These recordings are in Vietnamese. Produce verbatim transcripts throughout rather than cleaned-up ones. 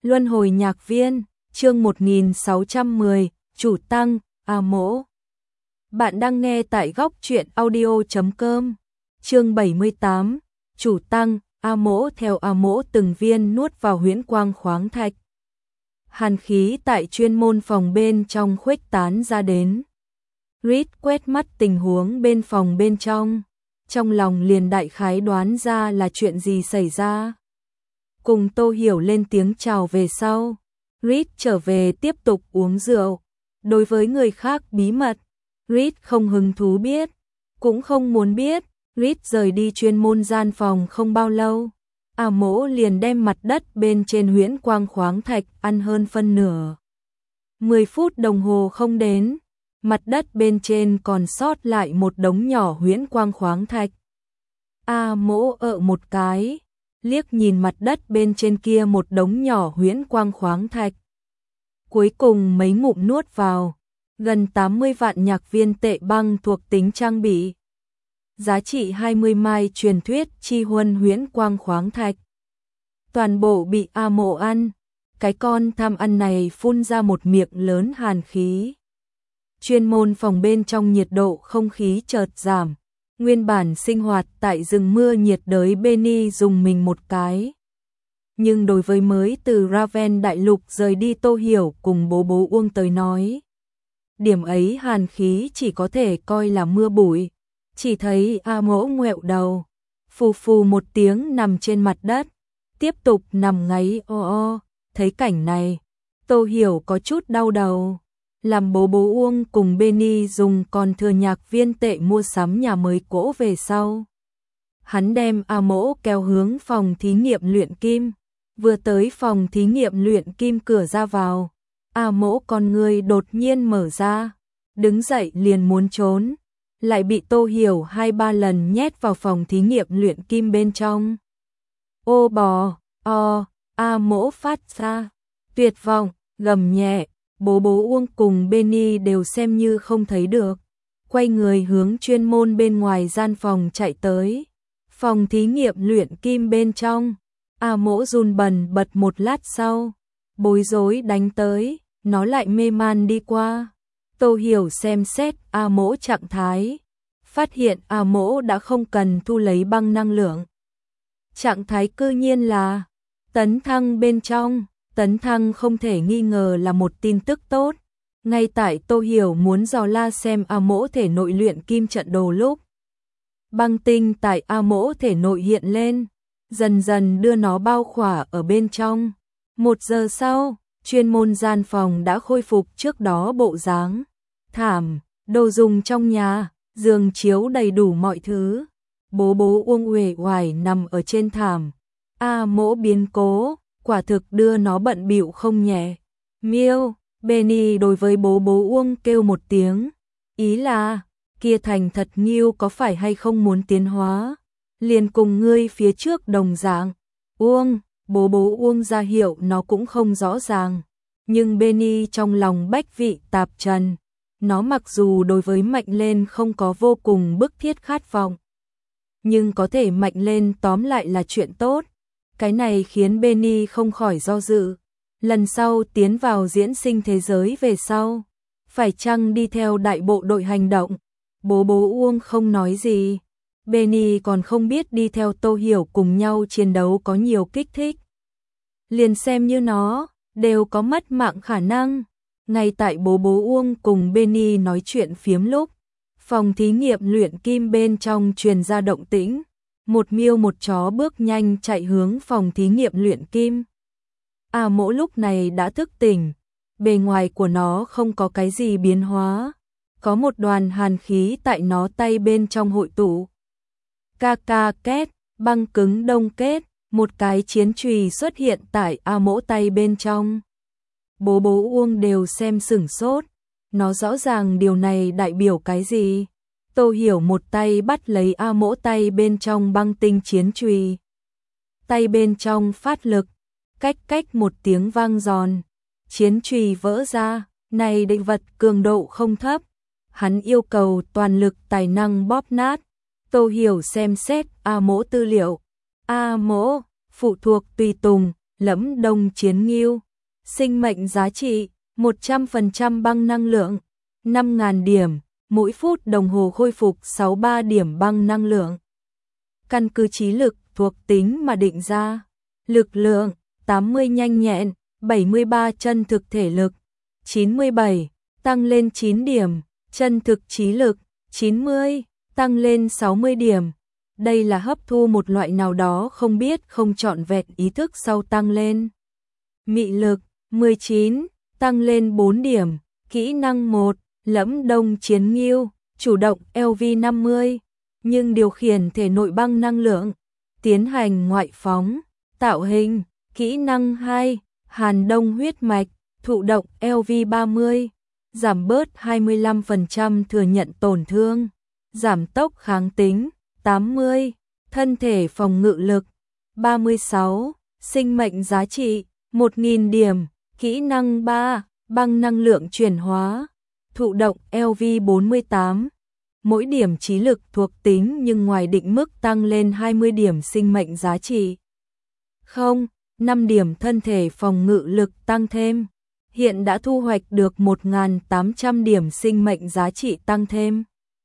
Luân hồi nhạc viên, chương một nghìn sáu trăm mười, chủ tăng, A Mỗ. Bạn đang nghe tại góc truyện audio chấm com. Chương bảy mươi tám, chủ tăng, A Mỗ. Theo A Mỗ từng viên nuốt vào huyễn quang khoáng thạch. Hàn khí tại chuyên môn phòng bên trong khuếch tán ra đến. Reed quét mắt tình huống bên phòng bên trong, trong lòng liền đại khái đoán ra là chuyện gì xảy ra. Cùng Tô Hiểu lên tiếng chào về sau, Reed trở về tiếp tục uống rượu. Đối với người khác bí mật, Reed không hứng thú biết, cũng không muốn biết. Reed rời đi chuyên môn gian phòng không bao lâu, A Mỗ liền đem mặt đất bên trên huyễn quang khoáng thạch ăn hơn phân nửa. Mười phút đồng hồ không đến, mặt đất bên trên còn sót lại một đống nhỏ huyễn quang khoáng thạch. A Mỗ ợ một cái, liếc nhìn mặt đất bên trên kia một đống nhỏ huyễn quang khoáng thạch. Cuối cùng mấy ngụm nuốt vào, gần tám mươi vạn nhạc viên tệ băng thuộc tính trang bị. Giá trị hai mươi mai truyền thuyết chi huân huyễn quang khoáng thạch. Toàn bộ bị A Mỗ ăn, cái con tham ăn này phun ra một miệng lớn hàn khí. Chuyên môn phòng bên trong nhiệt độ không khí chợt giảm. Nguyên bản sinh hoạt tại rừng mưa nhiệt đới Benny dùng mình một cái. Nhưng đối với mới từ Raven đại lục rời đi Tô Hiểu cùng bố bố Uông tới nói, điểm ấy hàn khí chỉ có thể coi là mưa bụi. Chỉ thấy A Mỗ ngoẹo đầu, phù phù một tiếng nằm trên mặt đất, tiếp tục nằm ngáy o o. Thấy cảnh này, Tô Hiểu có chút đau đầu. Làm bố bố Uông cùng Benny dùng còn thừa nhạc viên tệ mua sắm nhà mới cỗ về sau. Hắn đem A Mỗ kéo hướng phòng thí nghiệm luyện kim. Vừa tới phòng thí nghiệm luyện kim cửa ra vào, A Mỗ con người đột nhiên mở ra, đứng dậy liền muốn trốn, lại bị Tô Hiểu hai ba lần nhét vào phòng thí nghiệm luyện kim bên trong. Ô bò, o, A Mỗ phát ra tuyệt vọng, gầm nhẹ. Bố bố Uông cùng Benny đều xem như không thấy được, quay người hướng chuyên môn bên ngoài gian phòng chạy tới. Phòng thí nghiệm luyện kim bên trong, A Mỗ run bần bật một lát sau, bối rối đánh tới, nó lại mê man đi qua. Tô Hiểu xem xét A Mỗ trạng thái, phát hiện A Mỗ đã không cần thu lấy băng năng lượng. Trạng thái cư nhiên là tấn thăng bên trong. Tấn thăng không thể nghi ngờ là một tin tức tốt. Ngay tại Tô Hiểu muốn dò la xem A Mỗ thể nội luyện kim trận đồ lúc, băng tinh tại A Mỗ thể nội hiện lên, dần dần đưa nó bao khỏa ở bên trong. Một giờ sau, chuyên môn gian phòng đã khôi phục trước đó bộ dáng. Thảm, đồ dùng trong nhà, giường chiếu đầy đủ mọi thứ. Bố bố Uông uể oải nằm ở trên thảm. A Mỗ biến cố quả thực đưa nó bận bịu không nhẹ. Miêu, Benny đối với bố bố Uông kêu một tiếng. Ý là, kia thành thật Nghiêu có phải hay không muốn tiến hóa? Liền cùng ngươi phía trước đồng dạng. Uông, bố bố Uông ra hiệu nó cũng không rõ ràng. Nhưng Benny trong lòng bách vị tạp trần. Nó mặc dù đối với mạnh lên không có vô cùng bức thiết khát vọng, nhưng có thể mạnh lên tóm lại là chuyện tốt. Cái này khiến Benny không khỏi do dự. Lần sau tiến vào diễn sinh thế giới về sau, phải chăng đi theo đại bộ đội hành động? Bố bố Uông không nói gì. Benny còn không biết đi theo Tô Hiểu cùng nhau chiến đấu có nhiều kích thích. Liền xem như nó, đều có mất mạng khả năng. Ngay tại bố bố Uông cùng Benny nói chuyện phiếm lúc, phòng thí nghiệm luyện kim bên trong truyền ra động tĩnh. Một miêu một chó bước nhanh chạy hướng phòng thí nghiệm luyện kim. A Mỗ lúc này đã thức tỉnh, bề ngoài của nó không có cái gì biến hóa, có một đoàn hàn khí tại nó tay bên trong hội tụ. Ca ca két, băng cứng đông kết, một cái chiến chùy xuất hiện tại A Mỗ tay bên trong. Bố bố Uông đều xem sửng sốt, nó rõ ràng điều này đại biểu cái gì. Tô Hiểu một tay bắt lấy A Mỗ tay bên trong băng tinh chiến chùy. Tay bên trong phát lực, cách cách một tiếng vang giòn, chiến chùy vỡ ra. Này định vật cường độ không thấp, hắn yêu cầu toàn lực tài năng bóp nát. Tô Hiểu xem xét A Mỗ tư liệu. A Mỗ, phụ thuộc tùy tùng, Lẫm Đông Chiến Ngưu. Sinh mệnh giá trị một trăm phần trăm băng năng lượng, năm nghìn điểm, mỗi phút đồng hồ khôi phục sáu mươi ba điểm băng năng lượng. Căn cứ trí lực thuộc tính mà định ra. Lực lượng tám mươi nhanh nhẹn, bảy mươi ba chân thực thể lực, chín mươi bảy, tăng lên chín điểm, chân thực trí lực, chín mươi, tăng lên sáu mươi điểm. Đây là hấp thu một loại nào đó không biết không trọn vẹn ý thức sau tăng lên. Mị lực mười chín, tăng lên bốn điểm, kỹ năng một, Lẫm Đông Chiến Ngưu, chủ động L V năm mươi, nhưng điều khiển thể nội băng năng lượng, tiến hành ngoại phóng, tạo hình, kỹ năng hai, Hàn Đông huyết mạch, thụ động L V ba mươi, giảm bớt hai mươi lăm phần trăm thừa nhận tổn thương, giảm tốc kháng tính, tám mươi, thân thể phòng ngự lực, ba mươi sáu, sinh mệnh giá trị, một nghìn điểm, kỹ năng ba, băng năng lượng chuyển hóa, thụ động L V bốn mươi tám, mỗi điểm trí lực thuộc tính nhưng ngoài định mức tăng lên hai mươi điểm sinh mệnh giá trị. Không, năm điểm thân thể phòng ngự lực tăng thêm. Hiện đã thu hoạch được một nghìn tám trăm điểm sinh mệnh giá trị tăng thêm.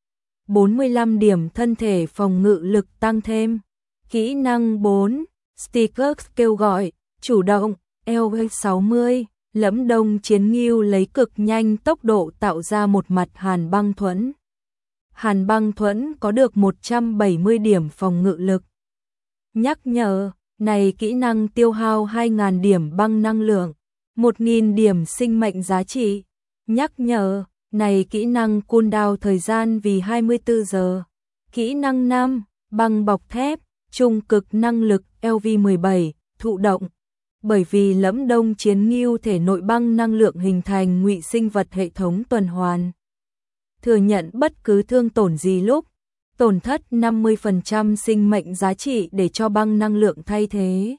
bốn mươi lăm điểm thân thể phòng ngự lực tăng thêm. Kỹ năng bốn, Stickers kêu gọi, chủ động, L V sáu mươi, Lẫm Đông Chiến Ngưu lấy cực nhanh tốc độ tạo ra một mặt hàn băng thuẫn. Hàn băng thuẫn có được một trăm bảy mươi điểm phòng ngự lực. Nhắc nhở, này kỹ năng tiêu hao hai nghìn điểm băng năng lượng, một nghìn điểm sinh mệnh giá trị. Nhắc nhở, này kỹ năng cooldown thời gian vì hai mươi tư giờ. Kỹ năng năm, băng bọc thép, trung cực năng lực L V mười bảy, thụ động. Bởi vì Lẫm Đông Chiến Ngưu thể nội băng năng lượng hình thành ngụy sinh vật hệ thống tuần hoàn. Thừa nhận bất cứ thương tổn gì lúc, tổn thất năm mươi phần trăm sinh mệnh giá trị để cho băng năng lượng thay thế.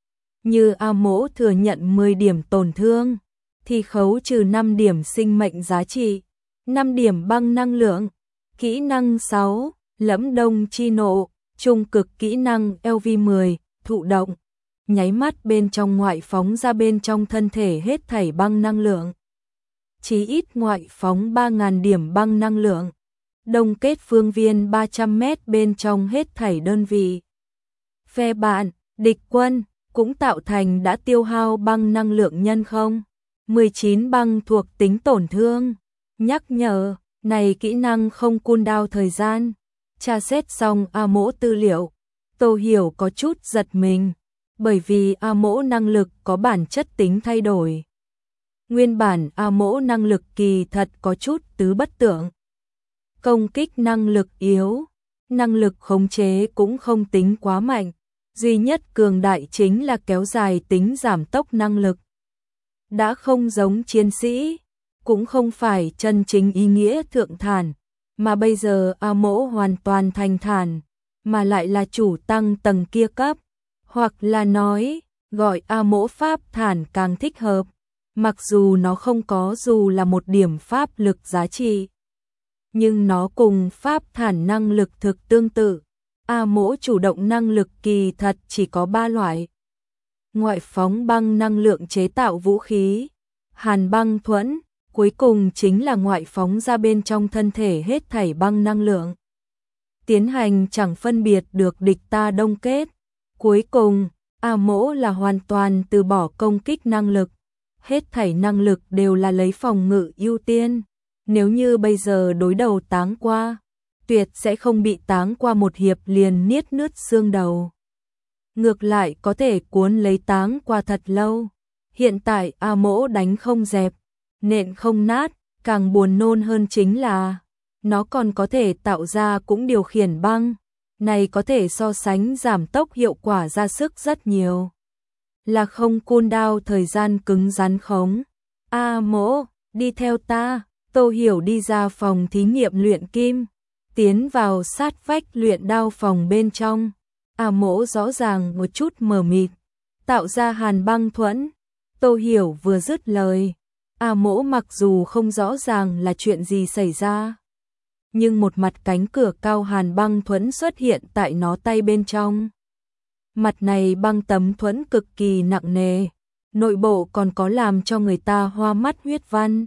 Như A Mỗ thừa nhận mười điểm tổn thương, thì khấu trừ năm điểm sinh mệnh giá trị, năm điểm băng năng lượng. Kỹ năng sáu, Lẫm Đông Chi Nộ, trung cực kỹ năng L V mười, thụ động. Nháy mắt bên trong ngoại phóng ra bên trong thân thể hết thảy băng năng lượng. Chí ít ngoại phóng ba nghìn điểm băng năng lượng. Đông kết phương viên ba trăm mét bên trong hết thảy đơn vị. Phe bạn, địch quân, cũng tạo thành đã tiêu hao băng năng lượng nhân không. mười chín băng thuộc tính tổn thương. Nhắc nhở, này kỹ năng không cooldown thời gian. Tra xét xong A Mỗ tư liệu, Tô Hiểu có chút giật mình. Bởi vì A Mỗ năng lực có bản chất tính thay đổi. Nguyên bản A Mỗ năng lực kỳ thật có chút tứ bất tượng. Công kích năng lực yếu, năng lực khống chế cũng không tính quá mạnh. Duy nhất cường đại chính là kéo dài tính giảm tốc năng lực. Đã không giống chiến sĩ, cũng không phải chân chính ý nghĩa thượng thản, mà bây giờ A Mỗ hoàn toàn thành thản, mà lại là chủ tăng tầng kia cấp. Hoặc là nói, gọi A Mỗ pháp thản càng thích hợp, mặc dù nó không có dù là một điểm pháp lực giá trị. Nhưng nó cùng pháp thản năng lực thực tương tự. A Mỗ chủ động năng lực kỳ thật chỉ có ba loại. Ngoại phóng băng năng lượng chế tạo vũ khí, hàn băng thuẫn, cuối cùng chính là ngoại phóng ra bên trong thân thể hết thảy băng năng lượng. Tiến hành chẳng phân biệt được địch ta đông kết. Cuối cùng, A Mỗ là hoàn toàn từ bỏ công kích năng lực. Hết thảy năng lực đều là lấy phòng ngự ưu tiên. Nếu như bây giờ đối đầu táng qua, tuyệt sẽ không bị táng qua một hiệp liền niết nứt xương đầu. Ngược lại có thể cuốn lấy táng qua thật lâu. Hiện tại A Mỗ đánh không dẹp, nện không nát, càng buồn nôn hơn chính là nó còn có thể tạo ra cũng điều khiển băng. Này có thể so sánh giảm tốc hiệu quả ra sức rất nhiều. Là không cooldown thời gian cứng rắn khống. A Mỗ, đi theo ta. Tô Hiểu đi ra phòng thí nghiệm luyện kim, tiến vào sát vách luyện đao phòng bên trong. A Mỗ rõ ràng một chút mờ mịt, tạo ra hàn băng thuẫn. Tô Hiểu vừa dứt lời, A Mỗ mặc dù không rõ ràng là chuyện gì xảy ra, nhưng một mặt cánh cửa cao hàn băng thuẫn xuất hiện tại nó tay bên trong. Mặt này băng tấm thuẫn cực kỳ nặng nề, nội bộ còn có làm cho người ta hoa mắt huyết văn.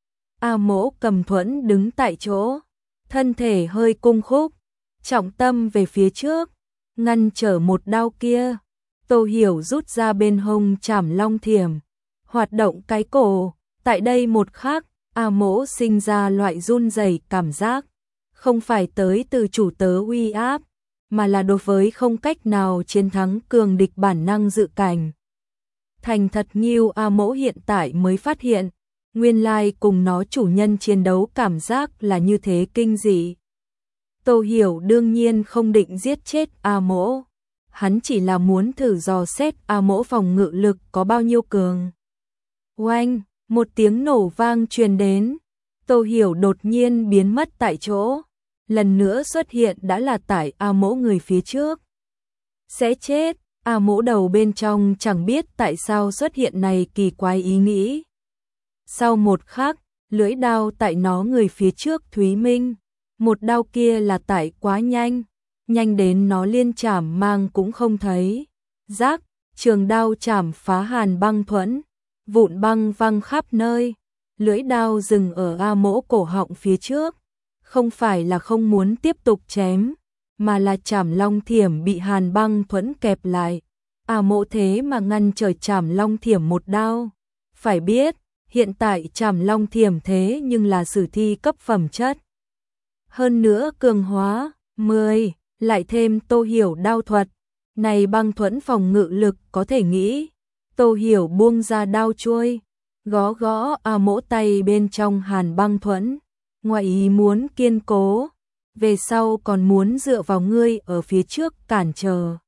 A Mỗ cầm thuẫn đứng tại chỗ, thân thể hơi cung khúc, trọng tâm về phía trước, ngăn trở một đao kia. Tô Hiểu rút ra bên hông Trảm Long Thiểm, hoạt động cái cổ, tại đây một khắc, A Mỗ sinh ra loại run rẩy cảm giác, không phải tới từ chủ tớ uy áp, mà là đối với không cách nào chiến thắng cường địch bản năng dự cảnh. Thành thật nghiêu A Mỗ hiện tại mới phát hiện, nguyên lai cùng nó chủ nhân chiến đấu cảm giác là như thế kinh dị. Tô Hiểu đương nhiên không định giết chết A Mỗ, hắn chỉ là muốn thử dò xét A Mỗ phòng ngự lực có bao nhiêu cường. Oanh, một tiếng nổ vang truyền đến, Tô Hiểu đột nhiên biến mất tại chỗ, lần nữa xuất hiện đã là tại A Mỗ người phía trước. Sẽ chết, A Mỗ đầu bên trong chẳng biết tại sao xuất hiện này kỳ quái ý nghĩ. Sau một khắc, lưỡi đao tại nó người phía trước Thúy Minh, một đao kia là tại quá nhanh, nhanh đến nó liên chảm mang cũng không thấy. Rác, trường đao chảm phá hàn băng thuẫn, vụn băng văng khắp nơi, lưỡi đao dừng ở A Mỗ cổ họng phía trước, không phải là không muốn tiếp tục chém, mà là Trảm Long Thiểm bị hàn băng thuẫn kẹp lại. A Mỗ thế mà ngăn trở Trảm Long Thiểm một đao. Phải biết, hiện tại Trảm Long Thiểm thế nhưng là sử thi cấp phẩm chất. Hơn nữa cường hóa, mười, lại thêm Tô Hiểu đao thuật, này băng thuẫn phòng ngự lực có thể nghĩ. Tô Hiểu buông ra đao chuôi, gõ gõ A Mỗ tay bên trong hàn băng thuẫn, ngoài ý muốn kiên cố, về sau còn muốn dựa vào ngươi ở phía trước cản trở.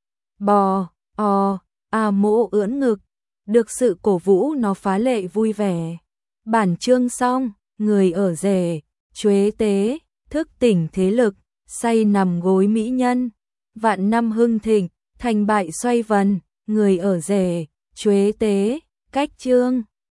Bò, o, A Mỗ ưỡn ngực, được sự cổ vũ nó phá lệ vui vẻ. Bản chương xong, người ở rể, chuế tế, thức tỉnh thế lực, say nằm gối mỹ nhân, vạn năm hưng thịnh, thành bại xoay vần, người ở rể, chuế tế, cách chương.